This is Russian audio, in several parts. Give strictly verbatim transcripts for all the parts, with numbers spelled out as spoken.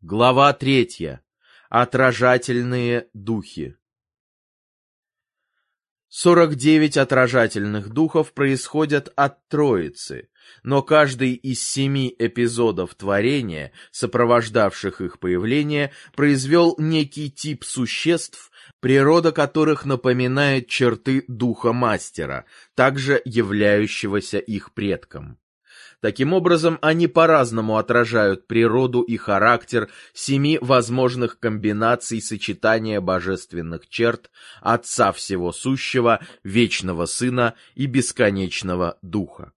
Глава третья. Отражательные духи. сорок девять отражательных духов происходят от Троицы, но каждый из семи эпизодов творения, сопровождавших их появление, произвел некий тип существ, природа которых напоминает черты духа мастера, также являющегося их предком. Таким образом, они по-разному отражают природу и характер семи возможных комбинаций сочетания божественных черт Отца Всего Сущего, Вечного Сына и Бесконечного Духа.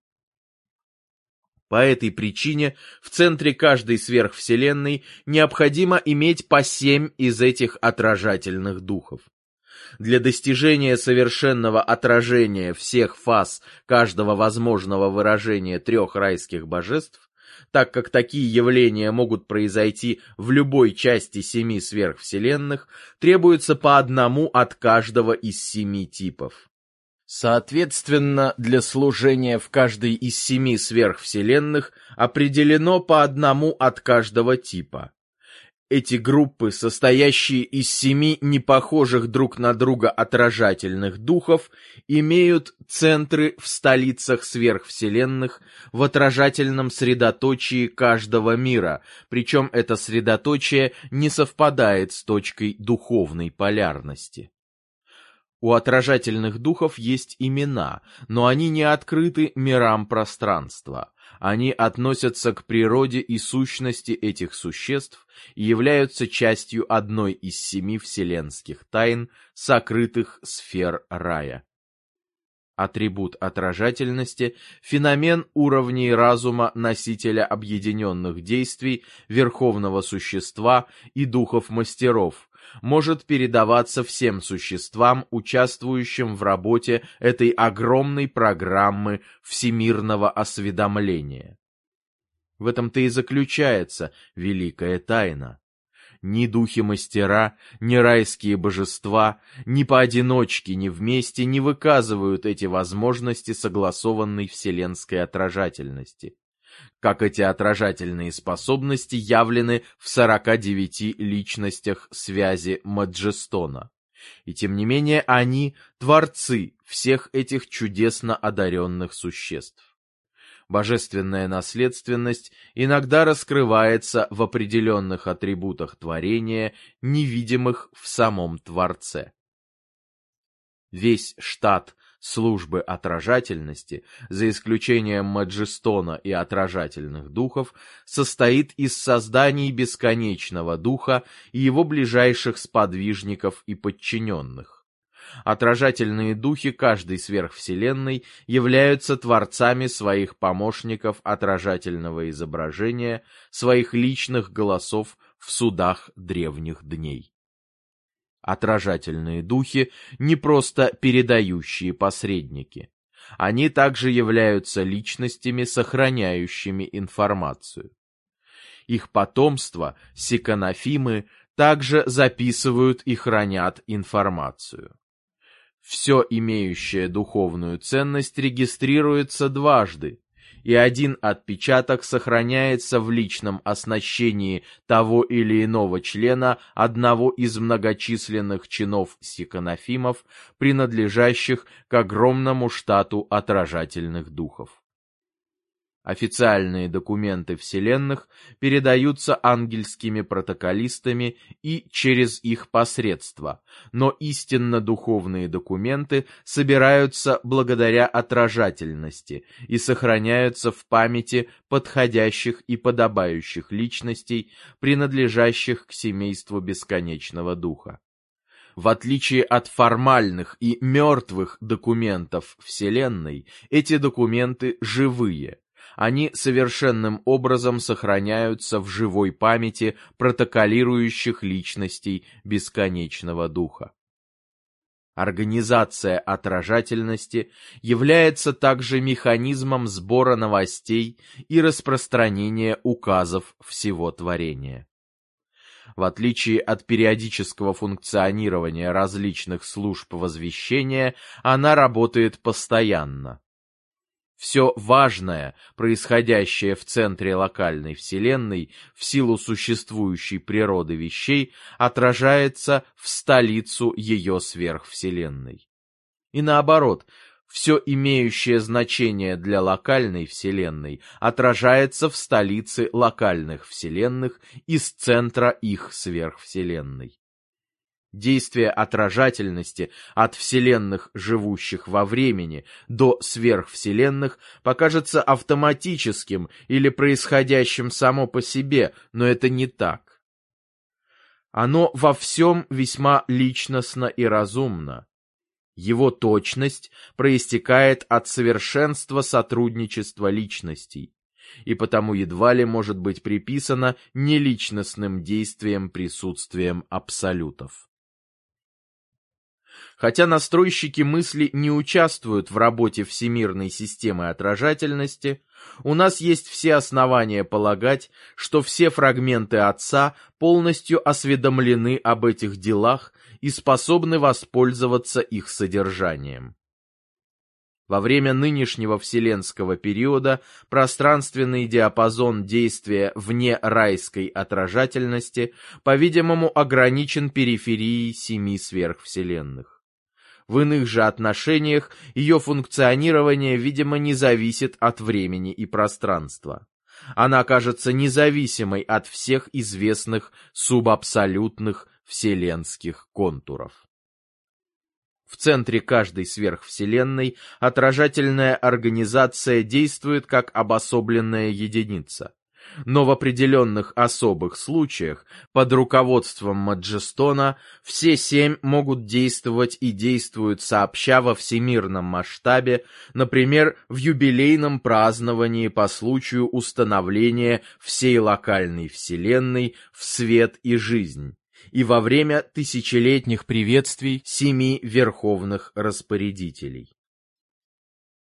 По этой причине в центре каждой сверхвселенной необходимо иметь по семь из этих отражательных духов. Для достижения совершенного отражения всех фаз каждого возможного выражения трех райских божеств, так как такие явления могут произойти в любой части семи сверхвселенных, требуется по одному от каждого из семи типов. Соответственно, для служения в каждой из семи сверхвселенных определено по одному от каждого типа. Эти группы, состоящие из семи непохожих друг на друга отражательных духов, имеют центры в столицах сверхвселенных в отражательном средоточии каждого мира, причем это средоточие не совпадает с точкой духовной полярности. У отражательных духов есть имена, но они не открыты мирам пространства. Они относятся к природе и сущности этих существ и являются частью одной из семи вселенских тайн, сокрытых сфер рая. Атрибут отражательности – феномен уровней разума носителя объединенных действий, верховного существа и духов-мастеров, может передаваться всем существам, участвующим в работе этой огромной программы всемирного осведомления. В этом-то и заключается великая тайна. Ни духи-мастера, ни райские божества, ни поодиночке, ни вместе не выказывают эти возможности согласованной вселенской отражательности, как эти отражательные способности явлены в сорока девяти личностях связи Маджестона. И тем не менее они – творцы всех этих чудесно одаренных существ. Божественная наследственность иногда раскрывается в определенных атрибутах творения, невидимых в самом Творце. Весь штат службы отражательности, за исключением Маджестона и отражательных духов, состоит из созданий бесконечного духа и его ближайших сподвижников и подчиненных. Отражательные духи каждой сверхвселенной являются творцами своих помощников отражательного изображения, своих личных голосов в судах древних дней. Отражательные духи не просто передающие посредники. Они также являются личностями, сохраняющими информацию. Их потомство, сиканофимы, также записывают и хранят информацию. Все имеющее духовную ценность регистрируется дважды, и один отпечаток сохраняется в личном оснащении того или иного члена одного из многочисленных чинов сиканофимов, принадлежащих к огромному штату отражательных духов. Официальные документы вселенных передаются ангельскими протоколистами и через их посредство, но истинно духовные документы собираются благодаря отражательности и сохраняются в памяти подходящих и подобающих личностей, принадлежащих к семейству бесконечного духа. В отличие от формальных и мертвых документов Вселенной, эти документы живые. Они совершенным образом сохраняются в живой памяти протоколирующих личностей бесконечного духа. Организация отражательности является также механизмом сбора новостей и распространения указов всего творения. В отличие от периодического функционирования различных служб возвещения, она работает постоянно. Все важное, происходящее в центре локальной Вселенной в силу существующей природы вещей, отражается в столицу ее сверхвселенной. И наоборот, все имеющее значение для локальной Вселенной отражается в столице локальных Вселенных из центра их сверхвселенной. Действие отражательности от вселенных, живущих во времени, до сверхвселенных покажется автоматическим или происходящим само по себе, но это не так. Оно во всем весьма личностно и разумно. Его точность проистекает от совершенства сотрудничества личностей, и потому едва ли может быть приписано неличностным действиям присутствием абсолютов. Хотя настройщики мысли не участвуют в работе всемирной системы отражательности, у нас есть все основания полагать, что все фрагменты Отца полностью осведомлены об этих делах и способны воспользоваться их содержанием. Во время нынешнего вселенского периода пространственный диапазон действия вне райской отражательности, по-видимому, ограничен периферией семи сверхвселенных. В иных же отношениях ее функционирование, видимо, не зависит от времени и пространства. Она окажется независимой от всех известных субабсолютных вселенских контуров. В центре каждой сверхвселенной отражательная организация действует как обособленная единица. Но в определенных особых случаях, под руководством Маджестона, все семь могут действовать и действуют сообща во всемирном масштабе, например, в юбилейном праздновании по случаю установления всей локальной вселенной в свет и жизнь, и во время тысячелетних приветствий семи верховных распорядителей.